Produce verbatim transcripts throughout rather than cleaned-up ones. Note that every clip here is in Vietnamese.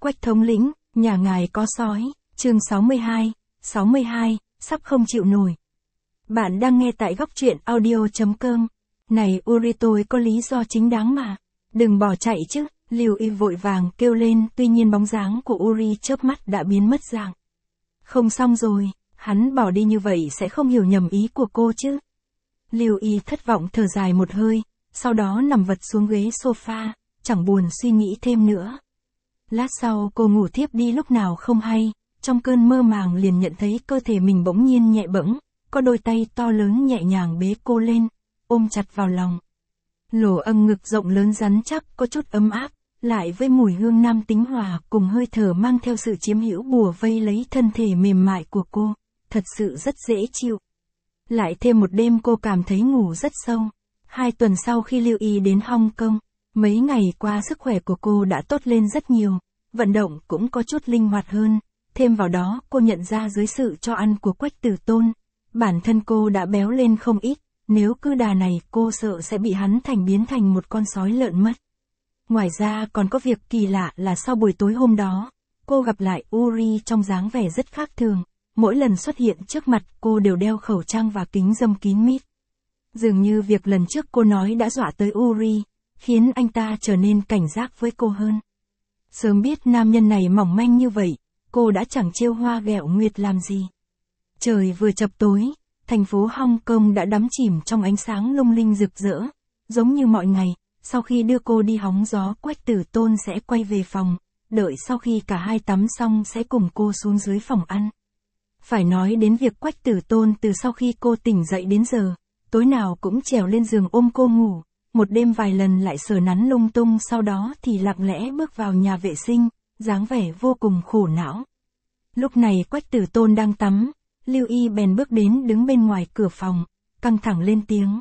Quách thống lĩnh, nhà ngài có sói, chương sáu mươi hai, sáu mươi hai, sắp không chịu nổi. Bạn đang nghe tại góc truyện audio chấm com. Này Uri, tôi có lý do chính đáng mà. Đừng bỏ chạy chứ, Lưu Y vội vàng kêu lên, tuy nhiên bóng dáng của Uri chớp mắt đã biến mất dạng. Không xong rồi, hắn bỏ đi như vậy sẽ không hiểu nhầm ý của cô chứ. Lưu Y thất vọng thở dài một hơi, sau đó nằm vật xuống ghế sofa, chẳng buồn suy nghĩ thêm nữa. Lát sau cô ngủ thiếp đi lúc nào không hay, trong cơn mơ màng liền nhận thấy cơ thể mình bỗng nhiên nhẹ bẫng, có đôi tay to lớn nhẹ nhàng bế cô lên, ôm chặt vào lòng. Lỗ âng ngực rộng lớn rắn chắc có chút ấm áp, lại với mùi hương nam tính hòa cùng hơi thở mang theo sự chiếm hữu bùa vây lấy thân thể mềm mại của cô, thật sự rất dễ chịu. Lại thêm một đêm cô cảm thấy ngủ rất sâu. Hai tuần sau khi Lưu Y đến Hong Kong, mấy ngày qua sức khỏe của cô đã tốt lên rất nhiều, vận động cũng có chút linh hoạt hơn, thêm vào đó cô nhận ra dưới sự cho ăn của Quách Tử Tôn, bản thân cô đã béo lên không ít, nếu cứ đà này cô sợ sẽ bị hắn thành biến thành một con sói lợn mất. Ngoài ra còn có việc kỳ lạ là sau buổi tối hôm đó, cô gặp lại Uri trong dáng vẻ rất khác thường, mỗi lần xuất hiện trước mặt cô đều đeo khẩu trang và kính râm kín mít. Dường như việc lần trước cô nói đã dọa tới Uri, khiến anh ta trở nên cảnh giác với cô hơn. Sớm biết nam nhân này mỏng manh như vậy, cô đã chẳng trêu hoa ghẹo nguyệt làm gì. Trời vừa chập tối, thành phố Hong Kong đã đắm chìm trong ánh sáng lung linh rực rỡ, giống như mọi ngày, sau khi đưa cô đi hóng gió Quách Tử Tôn sẽ quay về phòng, đợi sau khi cả hai tắm xong sẽ cùng cô xuống dưới phòng ăn. Phải nói đến việc Quách Tử Tôn từ sau khi cô tỉnh dậy đến giờ, tối nào cũng trèo lên giường ôm cô ngủ, một đêm vài lần lại sờ nắn lung tung, sau đó thì lặng lẽ bước vào nhà vệ sinh, dáng vẻ vô cùng khổ não. Lúc này Quách Tử Tôn đang tắm, Lưu Y bèn bước đến đứng bên ngoài cửa phòng, căng thẳng lên tiếng.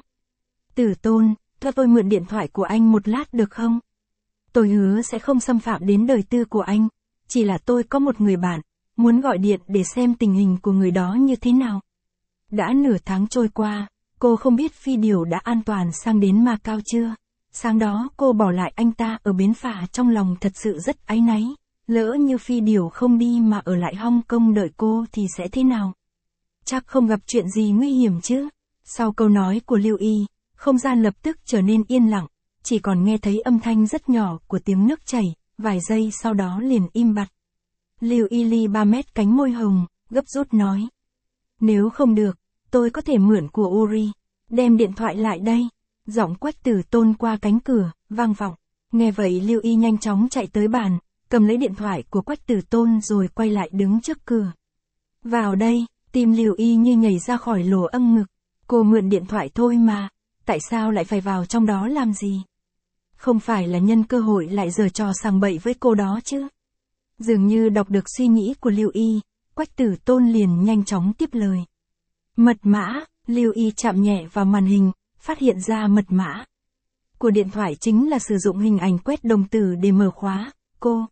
Tử Tôn, cho tôi mượn điện thoại của anh một lát được không? Tôi hứa sẽ không xâm phạm đến đời tư của anh, chỉ là tôi có một người bạn, muốn gọi điện để xem tình hình của người đó như thế nào. Đã nửa tháng trôi qua, cô không biết Phi Điều đã an toàn sang đến Macau chưa? Sáng đó cô bỏ lại anh ta ở bến phà, trong lòng thật sự rất áy náy, lỡ như Phi Điều không đi mà ở lại Hong Kong đợi cô thì sẽ thế nào? Chắc không gặp chuyện gì nguy hiểm chứ? Sau câu nói của Lưu Y, không gian lập tức trở nên yên lặng, chỉ còn nghe thấy âm thanh rất nhỏ của tiếng nước chảy, vài giây sau đó liền im bặt. Lưu Y li ba mét cánh môi hồng, gấp rút nói. Nếu không được, tôi có thể mượn của Uri. Đem điện thoại lại đây. Giọng Quách Tử Tôn qua cánh cửa, vang vọng. Nghe vậy Lưu Y nhanh chóng chạy tới bàn, cầm lấy điện thoại của Quách Tử Tôn rồi quay lại đứng trước cửa. Vào đây, tim Lưu Y như nhảy ra khỏi lỗ âng ngực. Cô mượn điện thoại thôi mà, tại sao lại phải vào trong đó làm gì? Không phải là nhân cơ hội lại giở trò sằng bậy với cô đó chứ? Dường như đọc được suy nghĩ của Lưu Y, Quách Tử Tôn liền nhanh chóng tiếp lời. Mật mã, Lưu Y chạm nhẹ vào màn hình, phát hiện ra mật mã của điện thoại chính là sử dụng hình ảnh quét đồng tử để mở khóa. Cô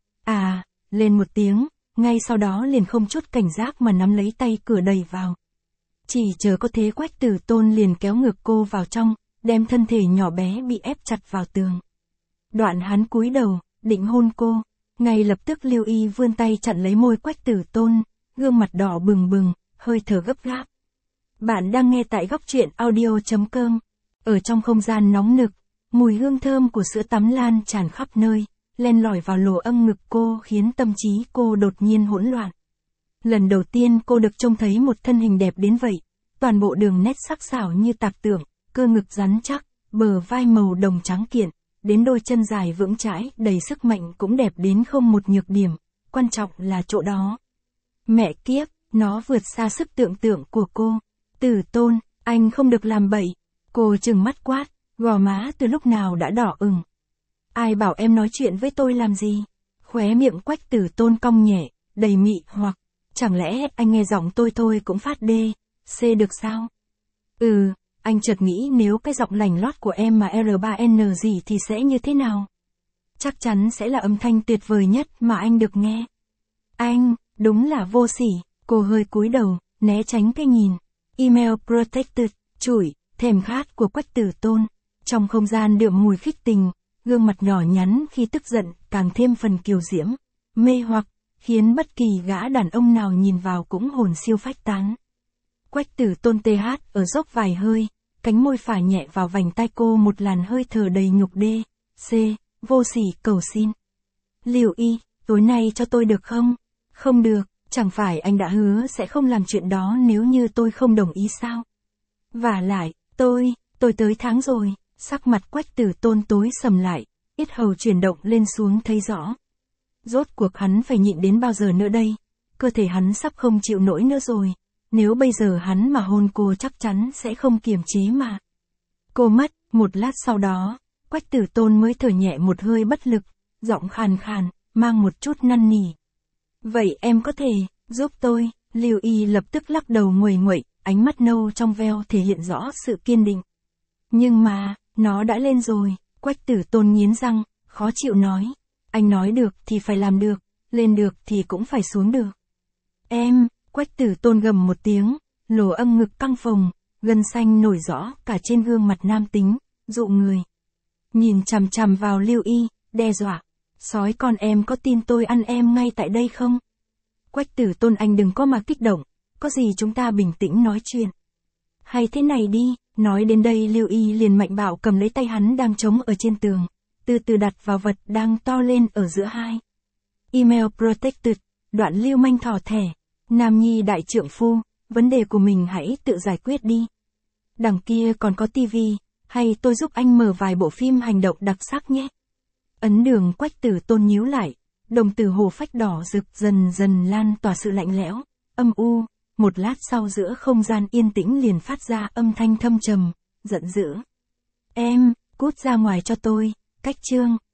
à, lên một tiếng, ngay sau đó liền không chút cảnh giác mà nắm lấy tay cửa đẩy vào. Chỉ chờ có thế Quách Tử Tôn liền kéo ngược cô vào trong, đem thân thể nhỏ bé bị ép chặt vào tường. Đoạn hắn cúi đầu, định hôn cô, ngay lập tức Lưu Y vươn tay chặn lấy môi Quách Tử Tôn, gương mặt đỏ bừng bừng, hơi thở gấp gáp. Bạn đang nghe tại góc truyện audio chấm com. Ở trong không gian nóng nực, mùi hương thơm của sữa tắm lan tràn khắp nơi, len lỏi vào lỗ âng ngực cô khiến tâm trí cô đột nhiên hỗn loạn. Lần đầu tiên cô được trông thấy một thân hình đẹp đến vậy, toàn bộ đường nét sắc sảo như tạc tượng, cơ ngực rắn chắc, bờ vai màu đồng trắng kiện, đến đôi chân dài vững chãi, đầy sức mạnh cũng đẹp đến không một nhược điểm, quan trọng là chỗ đó. Mẹ kiếp, nó vượt xa sức tưởng tượng của cô. Tử Tôn, anh không được làm bậy. Cô trừng mắt quát, gò má từ lúc nào đã đỏ ửng. Ai bảo em nói chuyện với tôi làm gì? Khóe miệng Quách Tử Tôn cong nhẹ, đầy mị hoặc, chẳng lẽ anh nghe giọng tôi thôi cũng phát đê, C được sao? Ừ, anh chợt nghĩ nếu cái giọng lành lót của em mà R ba N gì thì sẽ như thế nào? Chắc chắn sẽ là âm thanh tuyệt vời nhất mà anh được nghe. Anh, đúng là vô sỉ. Cô hơi cúi đầu, né tránh cái nhìn. Email protected, chửi, thèm khát của Quách Tử Tôn. Trong không gian đượm mùi khích tình, gương mặt nhỏ nhắn khi tức giận càng thêm phần kiều diễm. mê hoặc, khiến bất kỳ gã đàn ông nào nhìn vào cũng hồn siêu phách tán. Quách Tử Tôn tê hát ở dốc vài hơi, cánh môi phả nhẹ vào vành tai cô một làn hơi thở đầy nhục đê, c, vô sỉ cầu xin. Liễu Y, tối nay cho tôi được không? Không được, chẳng phải anh đã hứa sẽ không làm chuyện đó nếu như tôi không đồng ý sao? Vả lại, tôi, tôi tới tháng rồi, sắc mặt Quách Tử Tôn tối sầm lại, yết hầu chuyển động lên xuống thấy rõ. Rốt cuộc hắn phải nhịn đến bao giờ nữa đây? Cơ thể hắn sắp không chịu nổi nữa rồi. Nếu bây giờ hắn mà hôn cô chắc chắn sẽ không kiềm chế mà. Cô mất, một lát sau đó, Quách Tử Tôn mới thở nhẹ một hơi bất lực, giọng khàn khàn, mang một chút năn nỉ. Vậy em có thể, giúp tôi, Liễu Y lập tức lắc đầu nguầy nguậy, ánh mắt nâu trong veo thể hiện rõ sự kiên định. Nhưng mà, nó đã lên rồi, Quách Tử Tôn nghiến răng, khó chịu nói. Anh nói được thì phải làm được, lên được thì cũng phải xuống được. Em, Quách Tử Tôn gầm một tiếng, lỗ âm ngực căng phồng, gân xanh nổi rõ cả trên gương mặt nam tính, dụ người. Nhìn chằm chằm vào Liễu Y, đe dọa. Sói con em có tin tôi ăn em ngay tại đây không? Quách Tử Tôn anh đừng có mà kích động, có gì chúng ta bình tĩnh nói chuyện. Hay thế này đi, nói đến đây Liễu Y liền mạnh bạo cầm lấy tay hắn đang trống ở trên tường, từ từ đặt vào vật đang to lên ở giữa hai. Email protected, đoạn lưu manh thỏ thẻ. Nam nhi đại trượng phu, vấn đề của mình hãy tự giải quyết đi. Đằng kia còn có tivi, hay tôi giúp anh mở vài bộ phim hành động đặc sắc nhé. Ấn đường Quách Tử Tôn nhíu lại, đồng tử hồ phách đỏ rực dần dần lan tỏa sự lạnh lẽo, âm u, một lát sau giữa không gian yên tĩnh liền phát ra âm thanh thâm trầm, giận dữ. Em, cút ra ngoài cho tôi, Cách Chương.